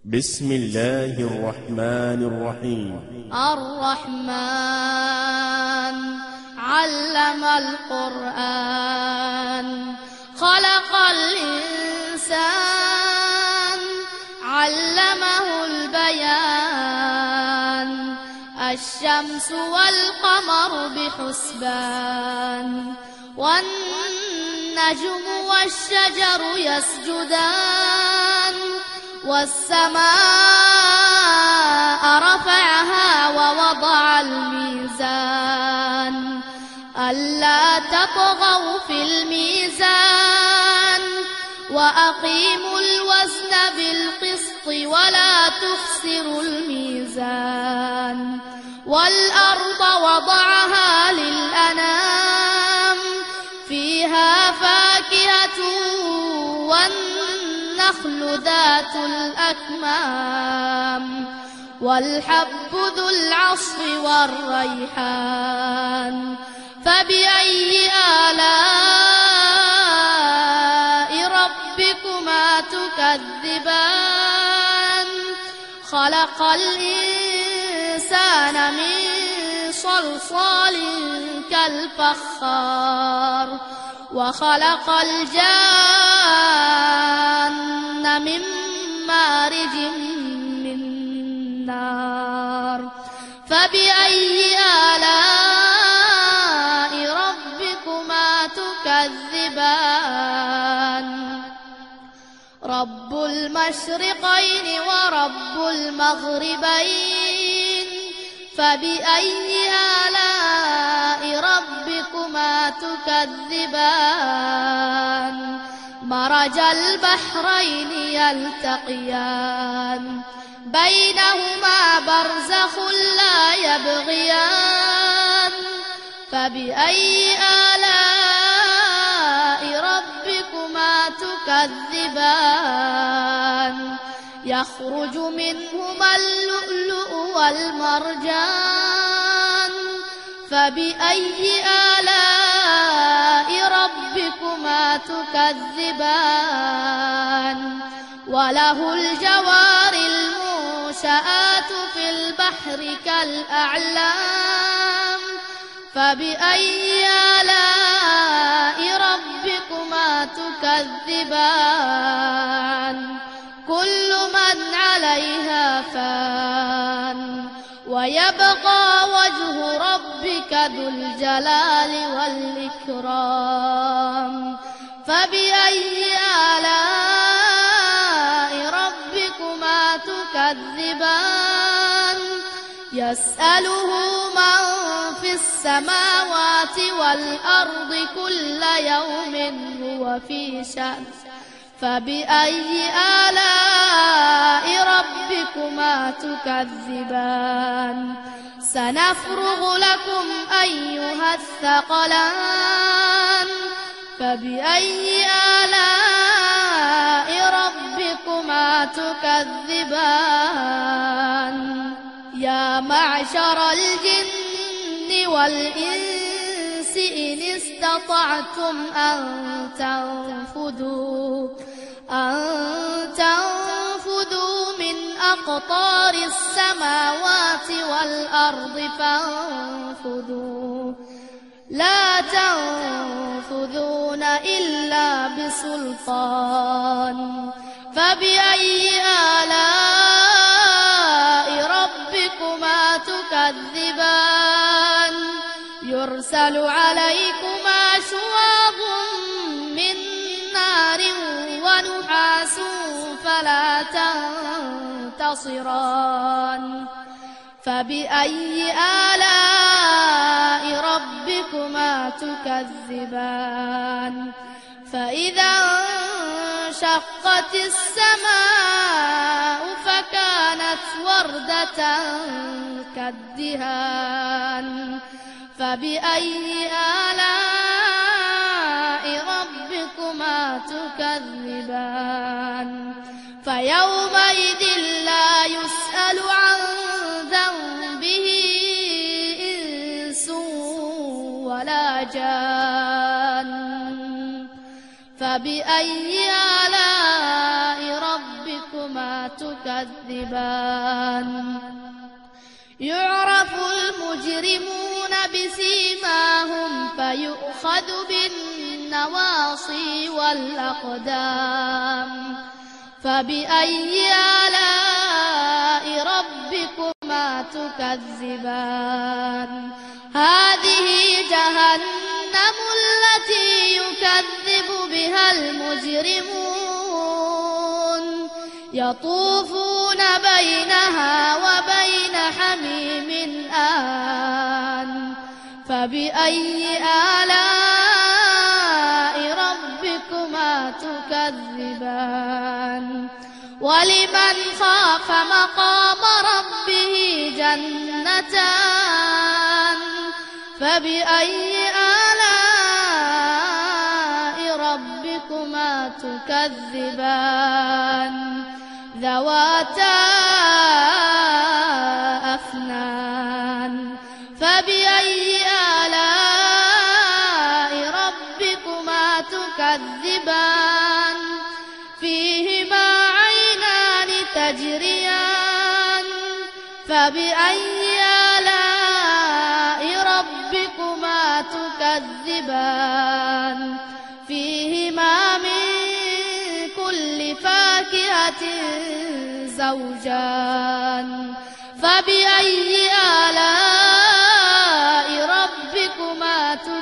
بسم الله الرحمن الرحيم. الرحمن علم القرآن خلق الإنسان علمه البيان الشمس والقمر بحسبان والنجم والشجر يسجدان والسماء رفعها ووضع الميزان ألا تطغوا في الميزان وأقيموا الوزن بالقسط ولا تخسروا الميزان والأرض وضعها للأنام فيها فاكهة والنخل ذات الأكمام والحب ذو العصف والريحان فبأي آلاء ربكما تكذبان خلق الإنسان من صلصال كالفخار وخلق الجان من مارج من نار فبأي آلاء ربكما تكذبان رب المشرقين ورب المغربين فبأي آلاء ربكما تكذبان مرج البحرين يلتقيان بينهما برزخ لا يبغيان فبأي آلاء ربكما تكذبان يخرج منهما اللؤلؤ والمرجان فبأي آلاء ربكما تكذبان وله الجوار المنشآت في البحر كالأعلام فبأي آلاء ربكما تكذبان كل من عليها فان ويبقى وجه ربك ذو الجلال والإكرام فبأي آلاء ربكما تكذبان يسأله من في السماوات والأرض كل يوم هو في شأن فبأي آلاء ربكما تكذبان سنفرغ لكم أيها الثقلان فبأي آلاء ربكما تكذبان يا معشر الجن والإنس إن استطعتم أن تنفذوا من أقطار السماوات والأرض فانفذوا لا تنفذون إلا بسلطان فبأي آلاء ربكما تكذبان يرسل عليكما شواظ من نار ونحاس فلا تنتصران فبأي آلاء ربكما تكذبان فإذا انشقت السماء فكانت وردة كالدهان فبأي آلاء ربكما تكذبان فيومئذ لا يسأل عن ذنبه إنس ولا جان فبأي آلاء ربكما تكذبان تكذبان يعرف المجرمون بسيماهم فيؤخذ بالنواصي والأقدام فبأي آلاء ربكما تكذبان هذه جهنم التي يكذب بها المجرمون يطوفون بينها وبين حميم آن فبأي آلاء ربكما تكذبان ولمن خاف مقام ربه جنتان فبأي آلاء ربكما تكذبان ذواتا أفنان فبأي آلاء ربكما تكذبان فيهما عينان تجريان فبأي آلاء ربكما تكذبان فيهما من كل فاكهة زوجان فبأي آلاء ربكما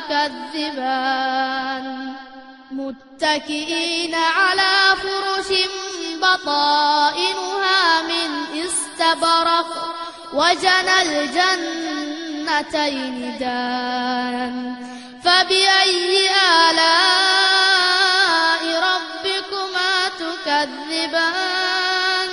تكذبان متكئين على فرش بطائنها من استبرق وجنى الجنتين دان فبأي آلاء ربكما تكذبان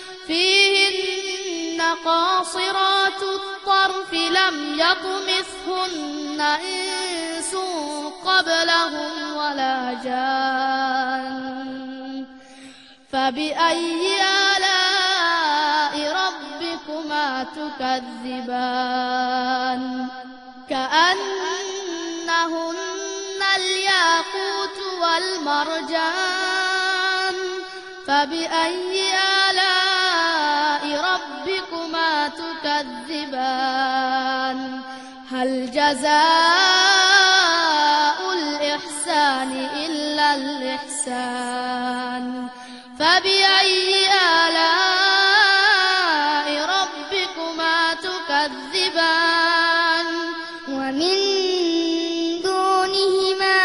فيهن قاصرات الطرف لم يطمثهن إنس قبلهم ولا جان فبأي آلاء ربكما تكذبان كأنهن الياقوت والمرجان فبأي آلاء ربكما تكذبان هل جزاء الإحسان إلا الإحسان فبأي آلاء ربكما تكذبان ومن دونهما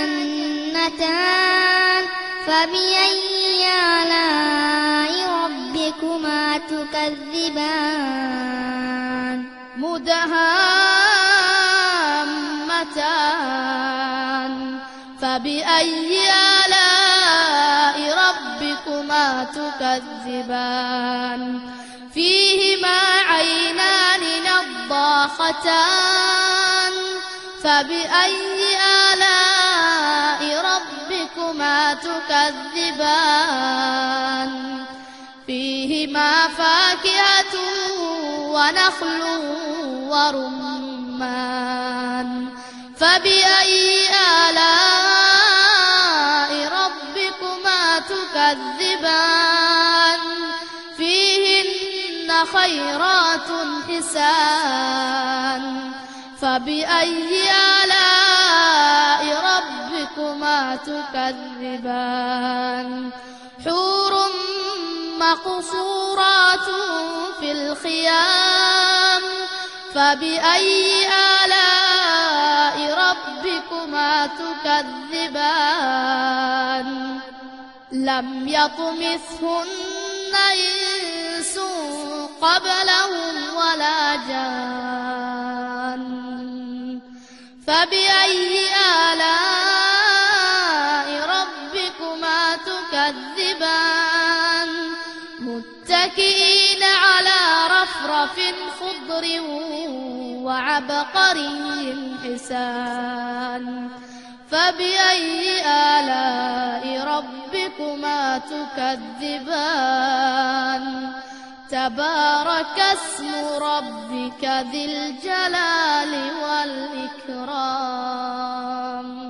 جنتان فبأي آلاء ربكما تكذبان مدهامتان فبأي آلاء ربكما تكذبان فيهما عينان نضاختان فبأي آلاء ربكما تكذبان فيهما فاكهة ونخل ورمان فبأي آلاء ربكما تكذبان فيهن خيرات حسان فبأي آلاء ربكما تكذبان حور مقصورات في الخيام فبأي آلاء ربكما تكذبان لم يطمثهن إنس قبلهم ولا جان فبأي آلاء ربكما تكذبان متكئين على رفرف خضر وعبقري حسان فبأي آلاء ربكما تكذبان تبارك اسم ربك ذي الجلال والإكرام